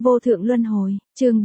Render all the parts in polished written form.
Vô thượng luân hồi, chương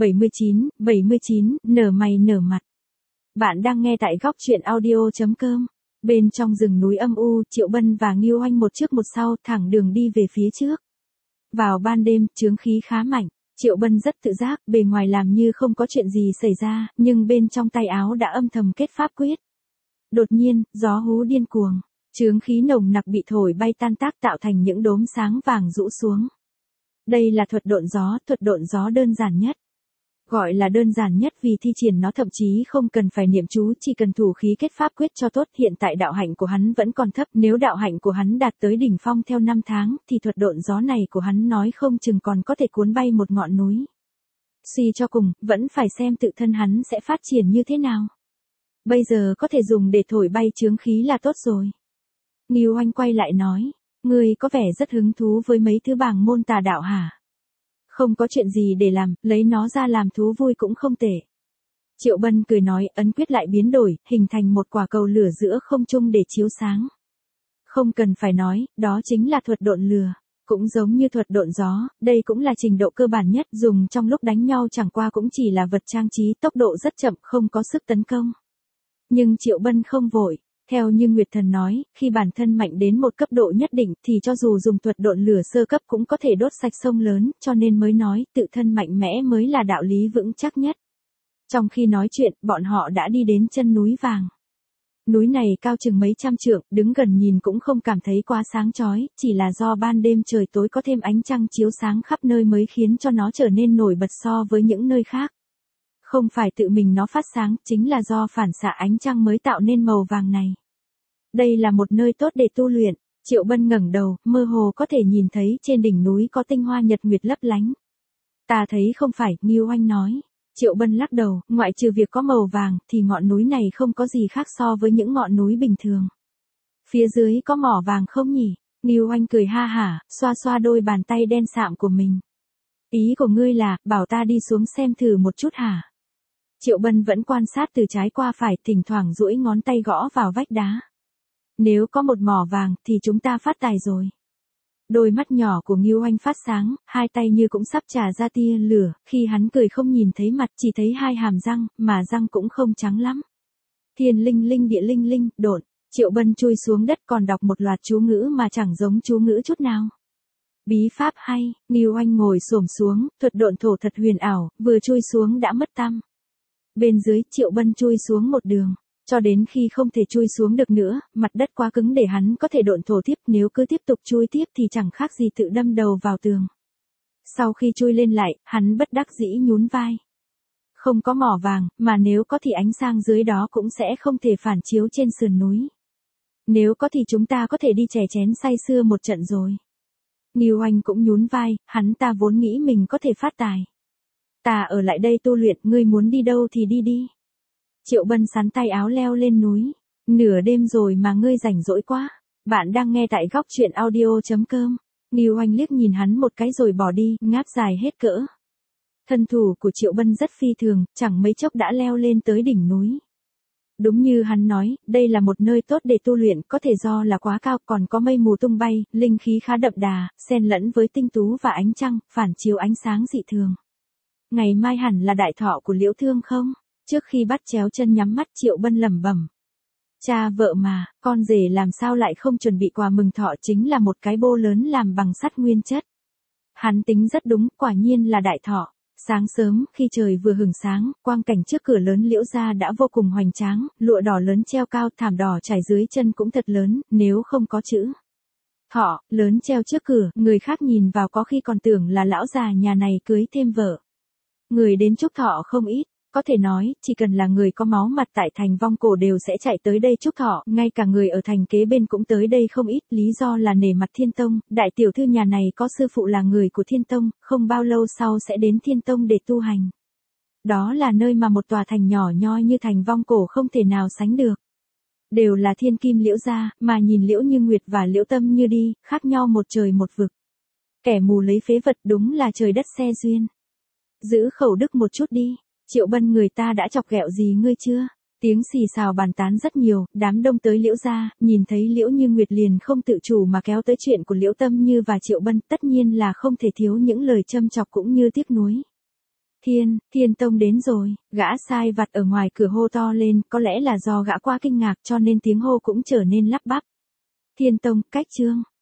79, nở mày nở mặt. Bạn đang nghe tại góc truyện audio.com. Bên trong rừng núi âm u, Triệu Bân và Ngưu Oanh một trước một sau thẳng đường đi về phía trước. Vào ban đêm, chướng khí khá mạnh, Triệu Bân rất tự giác, bề ngoài làm như không có chuyện gì xảy ra, nhưng bên trong tay áo đã âm thầm kết pháp quyết. Đột nhiên, gió hú điên cuồng, chướng khí nồng nặc bị thổi bay tan tác tạo thành những đốm sáng vàng rũ xuống. Đây là thuật độn gió đơn giản nhất. Gọi là đơn giản nhất vì thi triển nó thậm chí không cần phải niệm chú, chỉ cần thủ khí kết pháp quyết cho tốt. Hiện tại đạo hạnh của hắn vẫn còn thấp, nếu đạo hạnh của hắn đạt tới đỉnh phong theo 5 tháng, thì thuật độn gió này của hắn nói không chừng còn có thể cuốn bay một ngọn núi. Suy cho cùng, vẫn phải xem tự thân hắn sẽ phát triển như thế nào. Bây giờ có thể dùng để thổi bay chướng khí là tốt rồi. Ngưu Oanh quay lại nói, ngươi có vẻ rất hứng thú với mấy thứ bảng môn tà đạo hả? Không có chuyện gì để làm, lấy nó ra làm thú vui cũng không tệ. Triệu Bân cười nói, ấn quyết lại biến đổi, hình thành một quả cầu lửa giữa không trung để chiếu sáng. Không cần phải nói, đó chính là thuật độn lửa. Cũng giống như thuật độn gió, đây cũng là trình độ cơ bản nhất, dùng trong lúc đánh nhau chẳng qua cũng chỉ là vật trang trí, tốc độ rất chậm, không có sức tấn công. Nhưng Triệu Bân không vội. Theo như Nguyệt Thần nói, khi bản thân mạnh đến một cấp độ nhất định thì cho dù dùng thuật độn lửa sơ cấp cũng có thể đốt sạch sông lớn, cho nên mới nói tự thân mạnh mẽ mới là đạo lý vững chắc nhất. Trong khi nói chuyện, bọn họ đã đi đến chân núi vàng. Núi này cao chừng mấy trăm trượng, đứng gần nhìn cũng không cảm thấy quá sáng chói, chỉ là do ban đêm trời tối có thêm ánh trăng chiếu sáng khắp nơi mới khiến cho nó trở nên nổi bật so với những nơi khác. Không phải tự mình nó phát sáng, chính là do phản xạ ánh trăng mới tạo nên màu vàng này. Đây là một nơi tốt để tu luyện. Triệu Bân ngẩng đầu, mơ hồ có thể nhìn thấy trên đỉnh núi có tinh hoa nhật nguyệt lấp lánh. Ta thấy không phải, Ngưu Oanh nói. Triệu Bân lắc đầu, ngoại trừ việc có màu vàng, thì ngọn núi này không có gì khác so với những ngọn núi bình thường. Phía dưới có mỏ vàng không nhỉ? Ngưu Oanh cười ha hả, xoa xoa đôi bàn tay đen sạm của mình. Ý của ngươi là, bảo ta đi xuống xem thử một chút hả? Triệu Bân vẫn quan sát từ trái qua phải, thỉnh thoảng duỗi ngón tay gõ vào vách đá. Nếu có một mỏ vàng, thì chúng ta phát tài rồi. Đôi mắt nhỏ của Ngưu Oanh phát sáng, hai tay như cũng sắp trà ra tia lửa, khi hắn cười không nhìn thấy mặt, chỉ thấy hai hàm răng, mà răng cũng không trắng lắm. Thiên linh linh địa linh linh, độn. Triệu Bân chui xuống đất còn đọc một loạt chú ngữ mà chẳng giống chú ngữ chút nào. Bí pháp hay, Ngưu Oanh ngồi xổm xuống, thuật độn thổ thật huyền ảo, vừa chui xuống đã mất tăm. Bên dưới, Triệu Bân chui xuống một đường. Cho đến khi không thể chui xuống được nữa, mặt đất quá cứng để hắn có thể độn thổ tiếp, nếu cứ tiếp tục chui tiếp thì chẳng khác gì tự đâm đầu vào tường. Sau khi chui lên lại, hắn bất đắc dĩ nhún vai. Không có mỏ vàng, mà nếu có thì ánh sáng dưới đó cũng sẽ không thể phản chiếu trên sườn núi. Nếu có thì chúng ta có thể đi chè chén say sưa một trận rồi. Ngưu Oanh cũng nhún vai, hắn ta vốn nghĩ mình có thể phát tài. Ta ở lại đây tu luyện, ngươi muốn đi đâu thì đi đi. Triệu Bân sắn tay áo leo lên núi. Nửa đêm rồi mà ngươi rảnh rỗi quá. Bạn đang nghe tại góc truyện audio.com. Ngưu Oanh liếc nhìn hắn một cái rồi bỏ đi, ngáp dài hết cỡ. Thân thủ của Triệu Bân rất phi thường, chẳng mấy chốc đã leo lên tới đỉnh núi. Đúng như hắn nói, đây là một nơi tốt để tu luyện, có thể do là quá cao, còn có mây mù tung bay, linh khí khá đậm đà, xen lẫn với tinh tú và ánh trăng, phản chiếu ánh sáng dị thường. Ngày mai hẳn là đại thọ của Liễu Thương không? Trước khi bắt chéo chân nhắm mắt, Triệu Bân lẩm bẩm. Cha vợ mà, con rể làm sao lại không chuẩn bị quà mừng thọ, chính là một cái bô lớn làm bằng sắt nguyên chất. Hắn tính rất đúng, quả nhiên là đại thọ. Sáng sớm, khi trời vừa hửng sáng, quang cảnh trước cửa lớn Liễu gia đã vô cùng hoành tráng, lụa đỏ lớn treo cao, thảm đỏ trải dưới chân cũng thật lớn, nếu không có chữ thọ lớn treo trước cửa, người khác nhìn vào có khi còn tưởng là lão già nhà này cưới thêm vợ. Người đến chúc thọ không ít. Có thể nói, chỉ cần là người có máu mặt tại thành Vong Cổ đều sẽ chạy tới đây chúc thọ, ngay cả người ở thành kế bên cũng tới đây không ít, lý do là nể mặt Thiên Tông, đại tiểu thư nhà này có sư phụ là người của Thiên Tông, không bao lâu sau sẽ đến Thiên Tông để tu hành. Đó là nơi mà một tòa thành nhỏ nhoi như thành Vong Cổ không thể nào sánh được. Đều là thiên kim Liễu gia, mà nhìn Liễu Như Nguyệt và Liễu Tâm Như đi, khác nhau một trời một vực. Kẻ mù lấy phế vật, đúng là trời đất xe duyên. Giữ khẩu đức một chút đi. Triệu Bân, người ta đã chọc ghẹo gì ngươi chưa? Tiếng xì xào bàn tán rất nhiều, đám đông tới Liễu gia, nhìn thấy Liễu Như Nguyệt liền không tự chủ mà kéo tới chuyện của Liễu Tâm Như và Triệu Bân, tất nhiên là không thể thiếu những lời châm chọc cũng như tiếc nuối. Thiên Tông đến rồi, gã sai vặt ở ngoài cửa hô to lên, có lẽ là do gã quá kinh ngạc cho nên tiếng hô cũng trở nên lắp bắp. Thiên Tông, cách chương.